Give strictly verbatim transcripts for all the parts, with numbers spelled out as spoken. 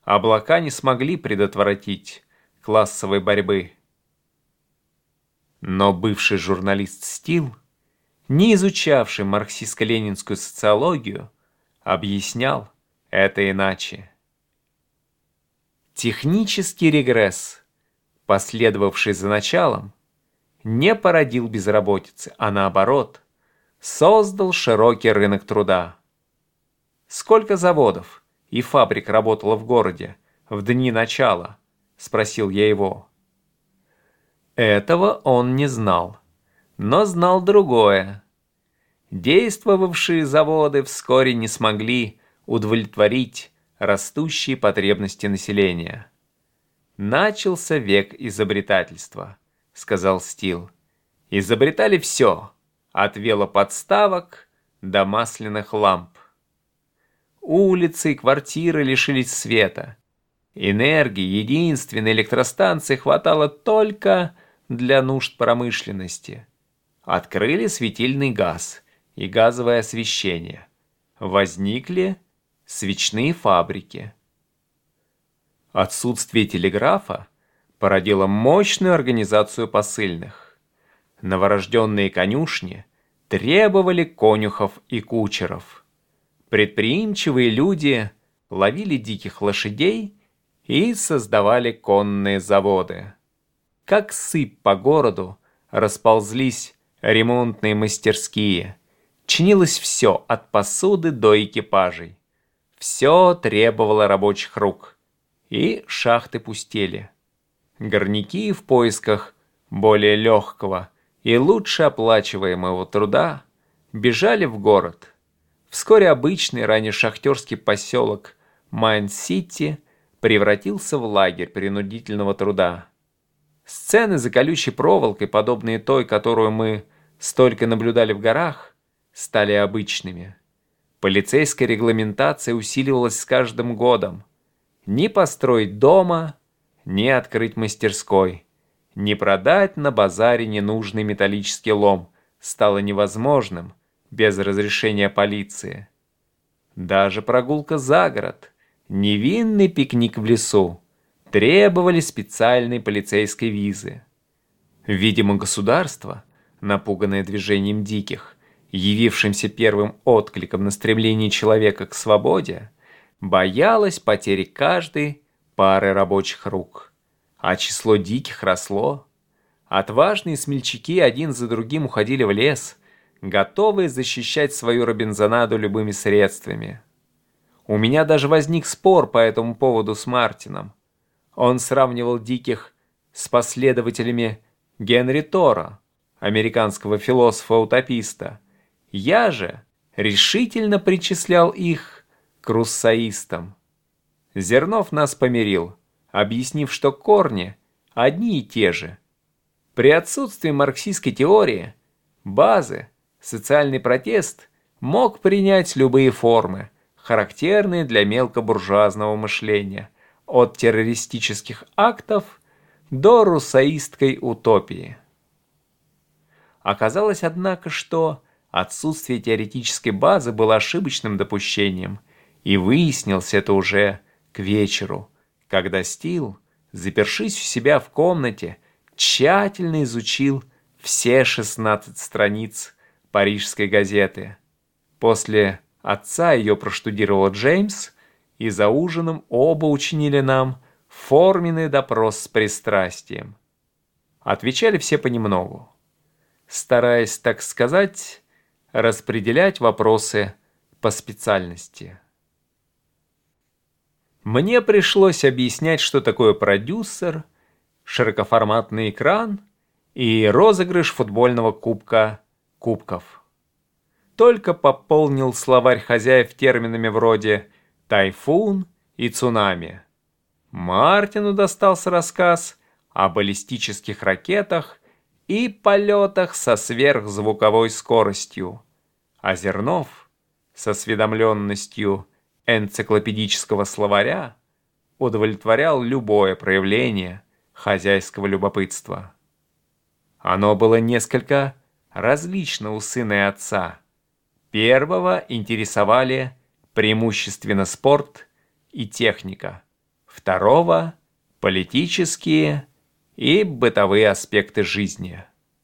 Облака не смогли предотвратить классовой борьбы. Но бывший журналист Стил, не изучавший марксистско-ленинскую социологию, объяснял это иначе. Технический регресс, последовавший за началом, не породил безработицы, а наоборот, создал широкий рынок труда. «Сколько заводов и фабрик работало в городе в дни начала?» — спросил я его. Этого он не знал, но знал другое. Действовавшие заводы вскоре не смогли удовлетворить растущие потребности населения. «Начался век изобретательства», — сказал Стил. «Изобретали все, от велоподставок до масляных ламп. Улицы и квартиры лишились света. Энергии единственной электростанции хватало только для нужд промышленности. Открыли светильный газ и газовое освещение. Возникли свечные фабрики. Отсутствие телеграфа породило мощную организацию посыльных. Новорожденные конюшни требовали конюхов и кучеров. Предприимчивые люди ловили диких лошадей и создавали конные заводы. Как сыпь по городу расползлись ремонтные мастерские. Чинилось все от посуды до экипажей. Все требовало рабочих рук. И шахты пустели. Горняки в поисках более легкого и лучше оплачиваемого труда бежали в город. Вскоре обычный ранее шахтерский поселок Майн-Сити превратился в лагерь принудительного труда. Сцены за колючей проволокой, подобные той, которую мы столько наблюдали в горах, стали обычными. Полицейская регламентация усиливалась с каждым годом. Ни построить дома, ни открыть мастерской, ни продать на базаре ненужный металлический лом стало невозможным без разрешения полиции. Даже прогулка за город, невинный пикник в лесу требовали специальной полицейской визы. Видимо, государство, напуганное движением диких, явившимся первым откликом на стремление человека к свободе, боялось потери каждой пары рабочих рук. А число диких росло. Отважные смельчаки один за другим уходили в лес, готовые защищать свою Робинзонаду любыми средствами. У меня даже возник спор по этому поводу с Мартином. Он сравнивал диких с последователями Генри Тора, американского философа-утописта. Я же решительно причислял их к руссоистам. Зернов нас помирил, объяснив, что корни одни и те же. При отсутствии марксистской теории, базы, социальный протест мог принять любые формы, характерные для мелкобуржуазного мышления, от террористических актов до руссоистской утопии. Оказалось, однако, что отсутствие теоретической базы было ошибочным допущением, и выяснилось это уже к вечеру, когда Стил, запершись у себя в комнате, тщательно изучил все шестнадцать страниц парижской газеты. После отца ее проштудировал Джеймс, и за ужином оба учинили нам форменный допрос с пристрастием. Отвечали все понемногу, стараясь, так сказать, распределять вопросы по специальности. Мне пришлось объяснять, что такое продюсер, широкоформатный экран и розыгрыш футбольного кубка кубков. Только пополнил словарь хозяев терминами вроде «тайфун» и «цунами». Мартину достался рассказ о баллистических ракетах и полетах со сверхзвуковой скоростью, а Зернов с осведомленностью энциклопедического словаря удовлетворял любое проявление хозяйского любопытства. Оно было несколько различно у сына и отца. Первого интересовали преимущественно спорт и техника, второго – политические и бытовые аспекты жизни.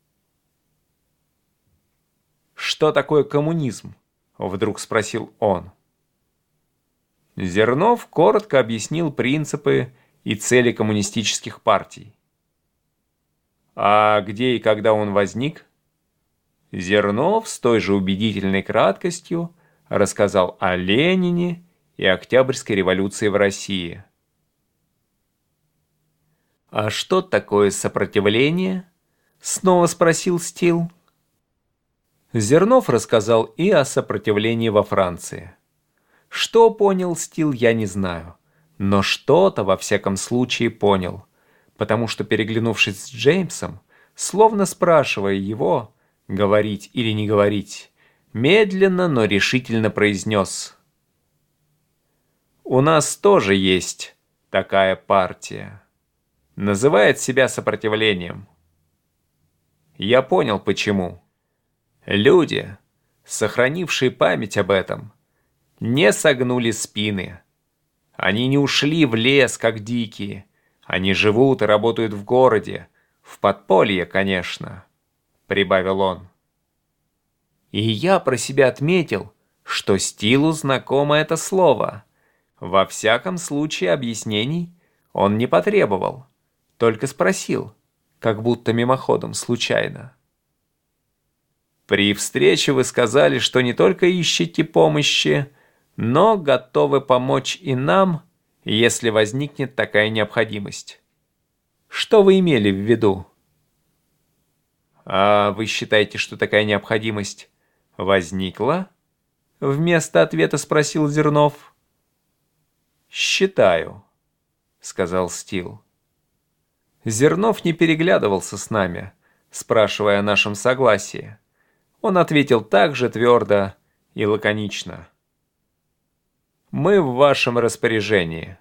«Что такое коммунизм?» – вдруг спросил он. Зернов коротко объяснил принципы и цели коммунистических партий. А где и когда он возник? Зернов с той же убедительной краткостью рассказал о Ленине и Октябрьской революции в России. «А что такое сопротивление?» — снова спросил Стил. Зернов рассказал и о сопротивлении во Франции. Что понял Стил, я не знаю, но что-то во всяком случае понял, потому что, переглянувшись с Джеймсом, словно спрашивая его, говорить или не говорить, медленно, но решительно произнес: «У нас тоже есть такая партия. Называет себя сопротивлением. Я понял, почему. Люди, сохранившие память об этом, не согнули спины. Они не ушли в лес, как дикие. Они живут и работают в городе, в подполье, конечно», — прибавил он. И я про себя отметил, что Стилу знакомо это слово. Во всяком случае объяснений он не потребовал, только спросил, как будто мимоходом, случайно. «При встрече вы сказали, что не только ищете помощи, но готовы помочь и нам, если возникнет такая необходимость. Что вы имели в виду?» «А вы считаете, что такая необходимость возникла?» Вместо ответа спросил Зернов. «Считаю», — сказал Стил. Зернов не переглядывался с нами, спрашивая о нашем согласии. Он ответил так же твердо и лаконично: «Мы в вашем распоряжении».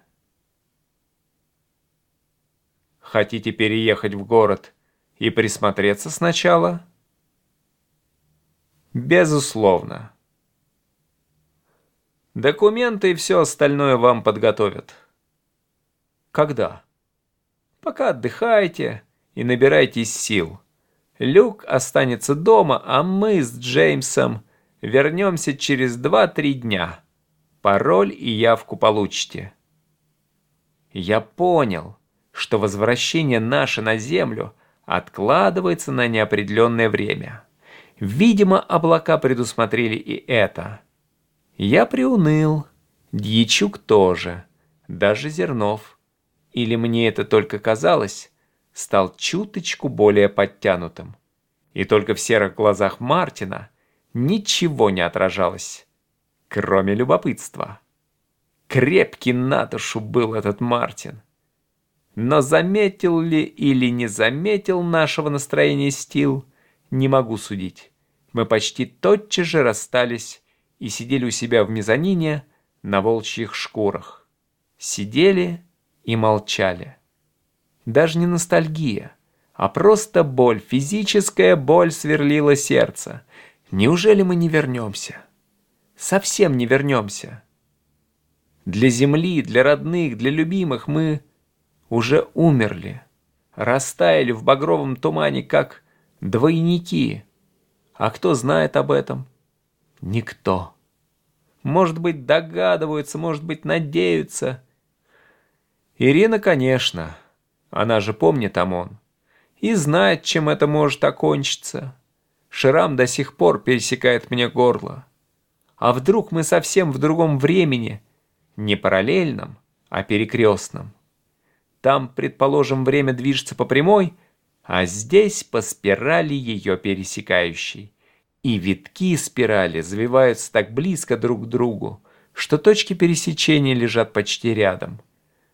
«Хотите переехать в город и присмотреться сначала?» «Безусловно. Документы и все остальное вам подготовят». «Когда?» «Пока отдыхайте и набирайтесь сил. Люк останется дома, а мы с Джеймсом вернемся через два-три дня. Пароль и явку получите». Я понял, что возвращение наше на Землю откладывается на неопределенное время. Видимо, облака предусмотрели и это. Я приуныл, Дьячук тоже, даже Зернов. Или мне это только казалось, стал чуточку более подтянутым. И только в серых глазах Мартина ничего не отражалось, кроме любопытства. Крепкий на душу был этот Мартин. Но заметил ли или не заметил нашего настроения Стил, не могу судить. Мы почти тотчас же расстались и сидели у себя в мезонине на волчьих шкурах. Сидели и молчали. Даже не ностальгия, а просто боль, физическая боль сверлила сердце. Неужели мы не вернемся? Совсем не вернемся. Для земли, для родных, для любимых мы уже умерли, растаяли в багровом тумане, как двойники. А кто знает об этом? Никто. Может быть, догадываются, может быть, надеются. Ирина, конечно, она же помнит ОМОН и знает, чем это может окончиться. Шрам до сих пор пересекает мне горло. А вдруг мы совсем в другом времени, не параллельном, а перекрестном? Там, предположим, время движется по прямой, а здесь по спирали ее пересекающей. И витки спирали завиваются так близко друг к другу, что точки пересечения лежат почти рядом.